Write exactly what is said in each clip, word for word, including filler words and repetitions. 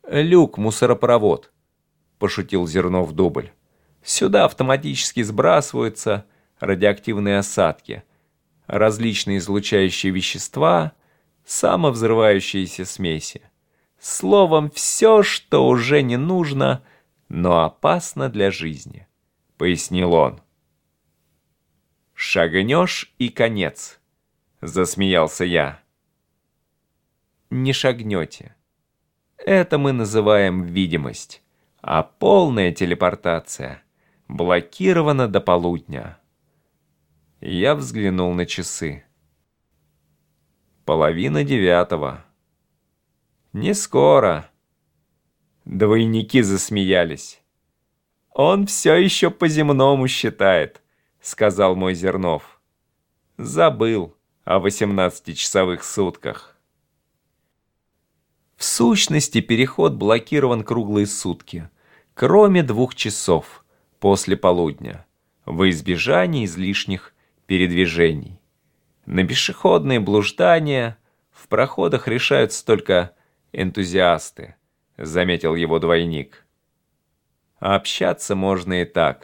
«Люк-мусоропровод», — пошутил Зернов-Дубль. «Сюда автоматически сбрасываются радиоактивные осадки, различные излучающие вещества, самовзрывающиеся смеси. Словом, все, что уже не нужно, но опасно для жизни», — пояснил он. «Шагнешь и конец», — засмеялся я. «Не шагнете. Это мы называем видимость, а полная телепортация блокирована до полудня». Я взглянул на часы. Половина девятого. «Не скоро». Двойники засмеялись. «Он все еще по-земному считает», — сказал мой Зернов. «Забыл о восемнадцатичасовых сутках». В сущности, переход блокирован круглые сутки, кроме двух часов после полудня, во избежание излишних передвижений. На пешеходные блуждания в проходах решаются только энтузиасты, заметил его двойник. А общаться можно и так.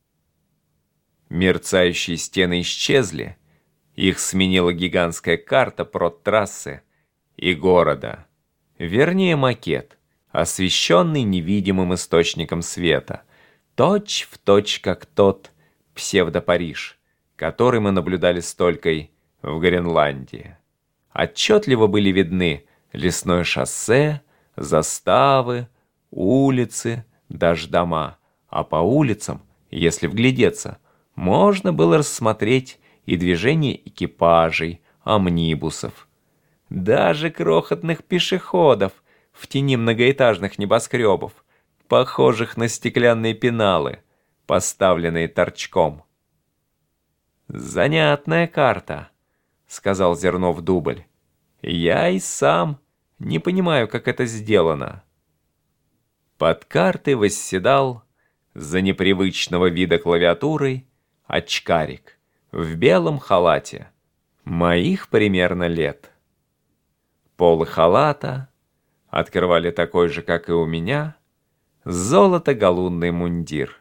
Мерцающие стены исчезли, их сменила гигантская карта проттрассы и города. Вернее, макет, освещенный невидимым источником света, точь в точь как тот псевдо-Париж, который мы наблюдали с Толькой в Гренландии. Отчетливо были видны лесное шоссе, заставы, улицы, даже дома, а по улицам, если вглядеться, можно было рассмотреть и движение экипажей, амнибусов, даже крохотных пешеходов в тени многоэтажных небоскребов, похожих на стеклянные пеналы, поставленные торчком. «Занятная карта», — сказал Зернов-Дубль. «Я и сам не понимаю, как это сделано». Под картой восседал за непривычного вида клавиатурой очкарик в белом халате, моих примерно лет. Полы халата открывали такой же, как и у меня, золото-галунный мундир.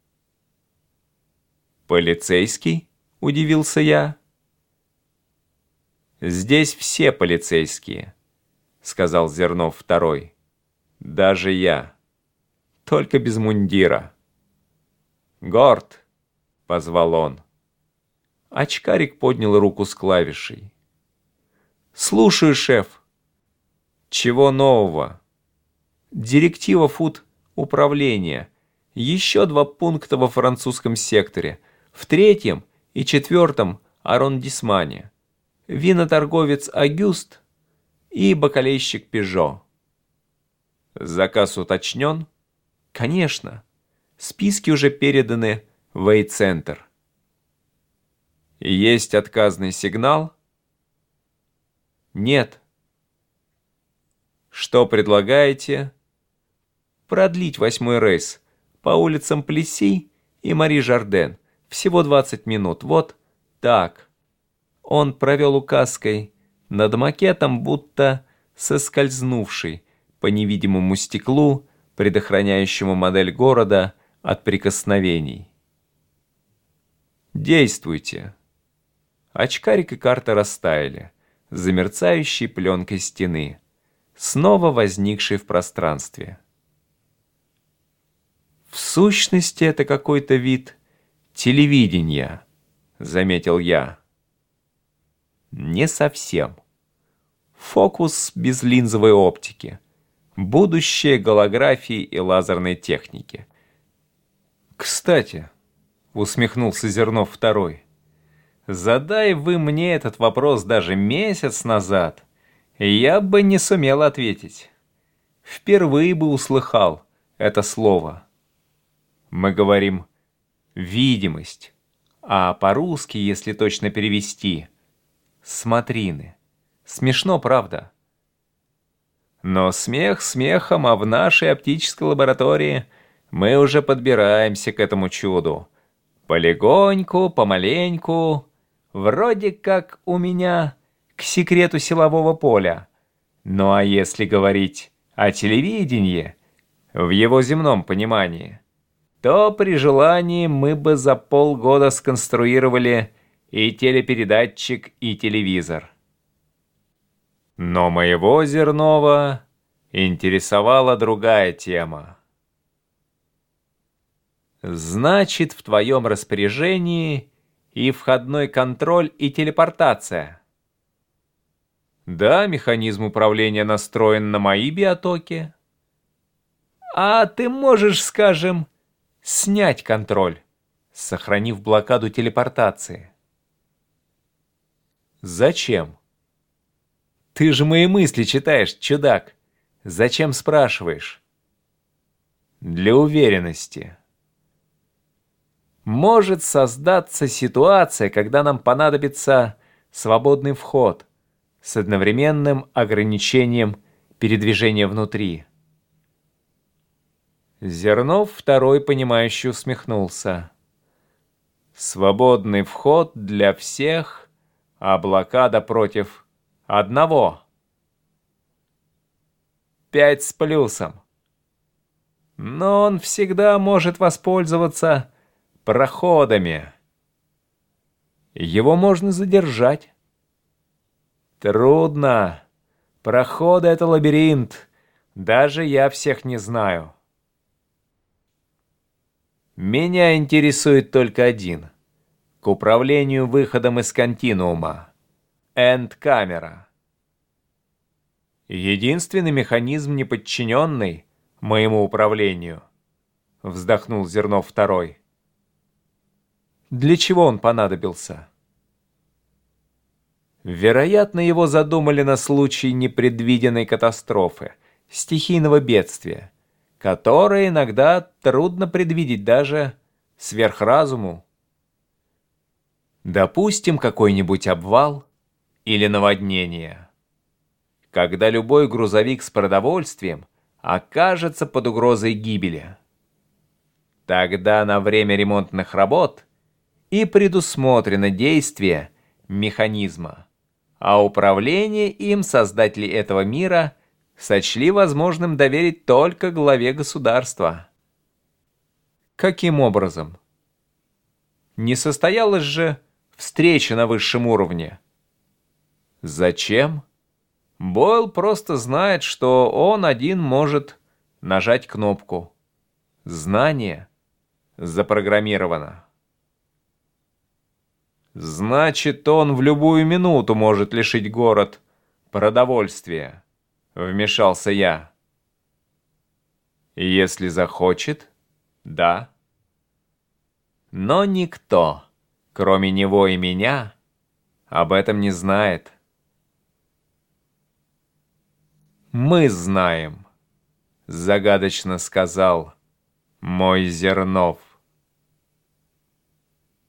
«Полицейский?» — удивился я. «Здесь все полицейские», — сказал Зернов второй. «Даже я. Только без мундира». «Горд!» — позвал он. Очкарик поднял руку с клавишей. «Слушаю, шеф». «Чего нового?» «Директива ФУТ управления. Еще два пункта во французском секторе. В третьем и четвертом аррондисмане. Виноторговец Агюст и бакалейщик Пежо». «Заказ уточнен?» «Конечно. Списки уже переданы в Эй-центр». «Есть отказный сигнал?» «Нет». «Что предлагаете?» «Продлить восьмой рейс по улицам Плесси и Мари Жарден. Всего двадцать минут. Вот так». Он провел указкой над макетом, будто соскользнувший по невидимому стеклу, предохраняющему модель города от прикосновений. «Действуйте». Очкарик и карта растаяли за мерцающей пленкой стены, снова возникшей в пространстве. «В сущности, это какой-то вид телевидения», — заметил я. «Не совсем. Фокус безлинзовой оптики. Будущее голографии и лазерной техники». «Кстати», — усмехнулся Зернов второй, «задай вы мне этот вопрос даже месяц назад, я бы не сумел ответить. Впервые бы услыхал это слово. Мы говорим «видимость», а по-русски, если точно перевести, «смотрины». Смешно, правда? Но смех смехом, а в нашей оптической лаборатории мы уже подбираемся к этому чуду. Полегоньку, помаленьку, вроде как у меня к секрету силового поля. Ну а если говорить а телевидение в его земном понимании, то при желании мы бы за полгода сконструировали и телепередатчик, и телевизор. Но моего Зернова интересовала другая тема. Значит, в твоем распоряжении и входной контроль, и телепортация. Да, механизм управления настроен на мои биотоки. А ты можешь, скажем, снять контроль, сохранив блокаду телепортации. Зачем? Ты же мои мысли читаешь, чудак. Зачем спрашиваешь? Для уверенности. Может создаться ситуация, когда нам понадобится свободный вход с одновременным ограничением передвижения внутри. Зернов второй, понимающе усмехнулся. Свободный вход для всех, а блокада против одного. Пять с плюсом. Но он всегда может воспользоваться проходами. Его можно задержать. Трудно. Проходы — это лабиринт. Даже я всех не знаю. Меня интересует только один. К управлению выходом из континуума. Энд-камера. Единственный механизм, не подчиненный моему управлению. Вздохнул Зернов второй. Для чего он понадобился? Вероятно, его задумали на случай непредвиденной катастрофы, стихийного бедствия, которое иногда трудно предвидеть даже сверхразуму. Допустим, какой-нибудь обвал или наводнение, когда любой грузовик с продовольствием окажется под угрозой гибели. Тогда на время ремонтных работ и предусмотрено действие механизма, а управление им создатели этого мира сочли возможным доверить только главе государства. Каким образом? Не состоялась же встреча на высшем уровне. Зачем? Бойл просто знает, что он один может нажать кнопку. Знание запрограммировано. Значит, он в любую минуту может лишить город продовольствия, вмешался я. Если захочет, да. Но никто, кроме него и меня, об этом не знает. «Мы знаем», — загадочно сказал мой Зернов.